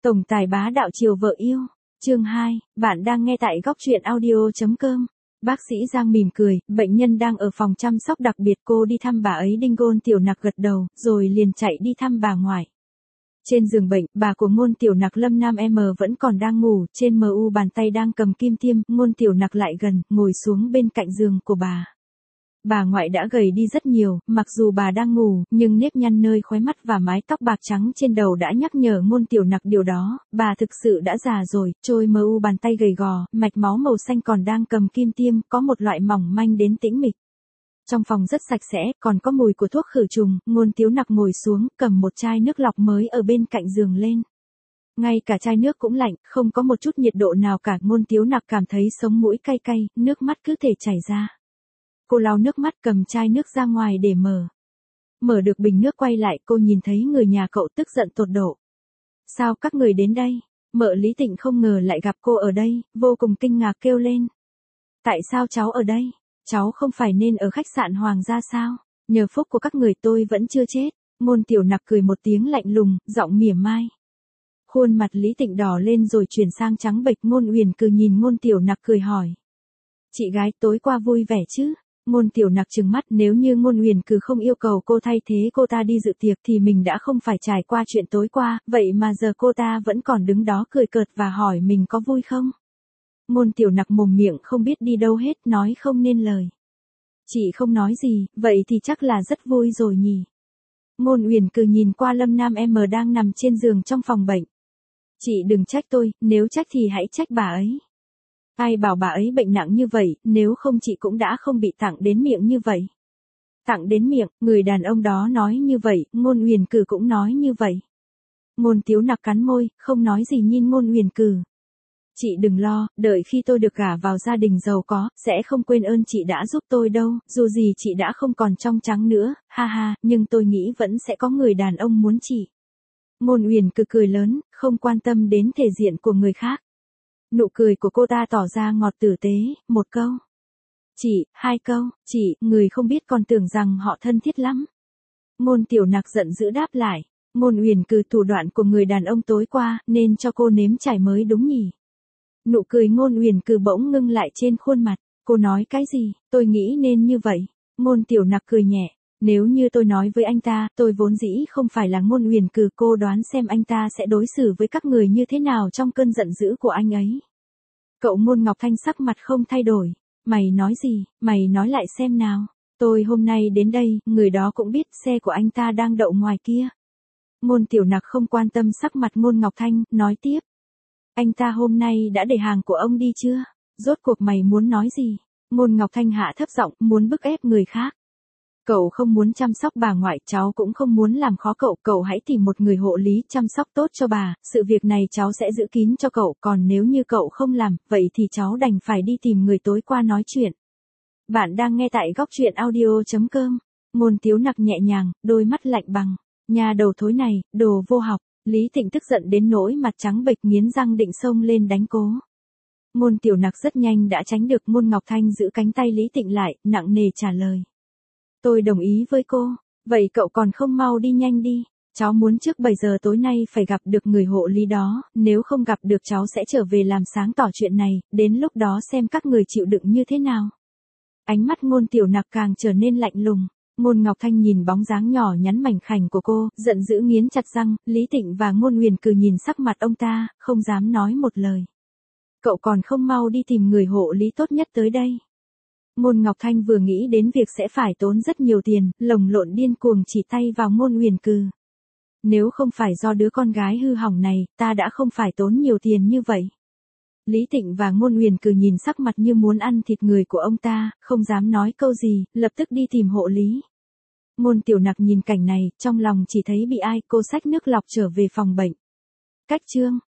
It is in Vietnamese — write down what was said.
Tổng tài bá đạo chiều vợ yêu. Chương 2, bạn đang nghe tại góc truyện audio.com. Bác sĩ Giang mỉm cười, bệnh nhân đang ở phòng chăm sóc đặc biệt, cô đi thăm bà ấy. Đinh Ngôn Tiểu Nặc gật đầu, rồi liền chạy đi thăm bà ngoại. Trên giường bệnh, bà của Ngôn Tiểu Nặc Lâm Nam M vẫn còn đang ngủ, trên MU bàn tay đang cầm kim tiêm, Ngôn Tiểu Nặc lại gần, ngồi xuống bên cạnh giường của bà. Bà ngoại đã gầy đi rất nhiều, mặc dù bà đang ngủ, nhưng nếp nhăn nơi khóe mắt và mái tóc bạc trắng trên đầu đã nhắc nhở Ngôn Tiểu Nặc điều đó, bà thực sự đã già rồi, trôi MU bàn tay gầy gò, mạch máu màu xanh còn đang cầm kim tiêm, có một loại mỏng manh đến tĩnh mịch. Trong phòng rất sạch sẽ, còn có mùi của thuốc khử trùng, Ngôn Tiểu Nặc ngồi xuống, cầm một chai nước lọc mới ở bên cạnh giường lên. Ngay cả chai nước cũng lạnh, không có một chút nhiệt độ nào cả, Ngôn Tiểu Nặc cảm thấy sống mũi cay cay, nước mắt cứ thể chảy ra. Cô lau nước mắt cầm chai nước ra ngoài để mở được bình nước quay lại, cô nhìn thấy người nhà cậu tức giận tột độ. Sao các người đến đây? Mợ Lý Tịnh không ngờ lại gặp cô ở đây, vô cùng kinh ngạc kêu lên. Tại sao cháu ở đây? Cháu không phải nên ở khách sạn Hoàng gia sao? Nhờ phúc của các người tôi vẫn chưa chết. Ngôn Tiểu Nặc cười một tiếng lạnh lùng, giọng mỉa mai. Khuôn mặt Lý Tịnh đỏ lên rồi chuyển sang trắng bệch. Ngôn Uyển Cừ nhìn Ngôn Tiểu Nặc cười hỏi. Chị gái tối qua vui vẻ chứ? Ngôn Tiểu Nặc trừng mắt, nếu như Ngôn Uyển Cừ không yêu cầu cô thay thế cô ta đi dự tiệc thì mình đã không phải trải qua chuyện tối qua, vậy mà giờ cô ta vẫn còn đứng đó cười cợt và hỏi mình có vui không? Ngôn Tiểu Nặc mồm miệng không biết đi đâu hết, nói không nên lời. Chị không nói gì, vậy thì chắc là rất vui rồi nhỉ? Ngôn Uyển Cừ nhìn qua Lâm Nam M đang nằm trên giường trong phòng bệnh. Chị đừng trách tôi, nếu trách thì hãy trách bà ấy. Ai bảo bà ấy bệnh nặng như vậy, nếu không chị cũng đã không bị tặng đến miệng như vậy. Tặng đến miệng, người đàn ông đó nói như vậy, Ngôn Uyển Cừ cũng nói như vậy. Ngôn Tiểu Nặc cắn môi, không nói gì nhìn Ngôn Uyển Cừ. Chị đừng lo, đợi khi tôi được gả vào gia đình giàu có, sẽ không quên ơn chị đã giúp tôi đâu, dù gì chị đã không còn trong trắng nữa, ha ha, nhưng tôi nghĩ vẫn sẽ có người đàn ông muốn chị. Ngôn Uyển Cừ cười lớn, không quan tâm đến thể diện của người khác. Nụ cười của cô ta tỏ ra ngọt tử tế, một câu. Chị, hai câu, chị, người không biết còn tưởng rằng họ thân thiết lắm. Ngôn Tiểu Nặc giận dữ đáp lại, Ngôn Uyển Cừ thủ đoạn của người đàn ông tối qua, nên cho cô nếm trải mới đúng nhỉ. Nụ cười Ngôn Uyển Cừ bỗng ngưng lại trên khuôn mặt, cô nói cái gì, tôi nghĩ nên như vậy. Ngôn Tiểu Nặc cười nhẹ, nếu như tôi nói với anh ta, tôi vốn dĩ không phải là Ngôn Uyển Cừ, cô đoán xem anh ta sẽ đối xử với các người như thế nào trong cơn giận dữ của anh ấy. Cậu Ngôn Ngọc Thanh sắc mặt không thay đổi, mày nói gì, mày nói lại xem nào, tôi hôm nay đến đây, người đó cũng biết xe của anh ta đang đậu ngoài kia. Ngôn Tiểu Nặc không quan tâm sắc mặt Ngôn Ngọc Thanh, nói tiếp. Anh ta hôm nay đã để hàng của ông đi chưa? Rốt cuộc mày muốn nói gì? Ngôn Ngọc Thanh hạ thấp giọng, muốn bức ép người khác. Cậu không muốn chăm sóc bà ngoại, cháu cũng không muốn làm khó cậu, cậu hãy tìm một người hộ lý chăm sóc tốt cho bà, sự việc này cháu sẽ giữ kín cho cậu, còn nếu như cậu không làm, vậy thì cháu đành phải đi tìm người tối qua nói chuyện. Bạn đang nghe tại góc truyện audio.com. Ngôn Tiểu Nặc nhẹ nhàng, đôi mắt lạnh bằng, nhà đầu thối này, đồ vô học. Lý Tịnh tức giận đến nỗi mặt trắng bệch, nghiến răng định xông lên đánh cô. Ngôn Tiểu Nặc rất nhanh đã tránh được. Ngôn Ngọc Thanh giữ cánh tay Lý Tịnh lại, nặng nề trả lời. Tôi đồng ý với cô, vậy cậu còn không mau đi nhanh đi, cháu muốn trước 7 giờ tối nay phải gặp được người hộ lý đó, nếu không gặp được cháu sẽ trở về làm sáng tỏ chuyện này, đến lúc đó xem các người chịu đựng như thế nào. Ánh mắt Ngôn Tiểu Nặc càng trở nên lạnh lùng. Ngôn Ngọc Thanh nhìn bóng dáng nhỏ nhắn mảnh khảnh của cô, giận dữ nghiến chặt răng. Lý Tịnh và Ngôn Uyển Cừ nhìn sắc mặt ông ta, không dám nói một lời. Cậu còn không mau đi tìm người hộ lý tốt nhất tới đây. Ngôn Ngọc Thanh vừa nghĩ đến việc sẽ phải tốn rất nhiều tiền, lồng lộn điên cuồng chỉ tay vào Ngôn Uyển Cừ. Nếu không phải do đứa con gái hư hỏng này, ta đã không phải tốn nhiều tiền như vậy. Lý Tịnh và Ngôn Uyển Cừ nhìn sắc mặt như muốn ăn thịt người của ông ta, không dám nói câu gì, lập tức đi tìm hộ lý. Ngôn Tiểu Nặc nhìn cảnh này, trong lòng chỉ thấy bị ai, cô xách nước lọc trở về phòng bệnh. Cách chương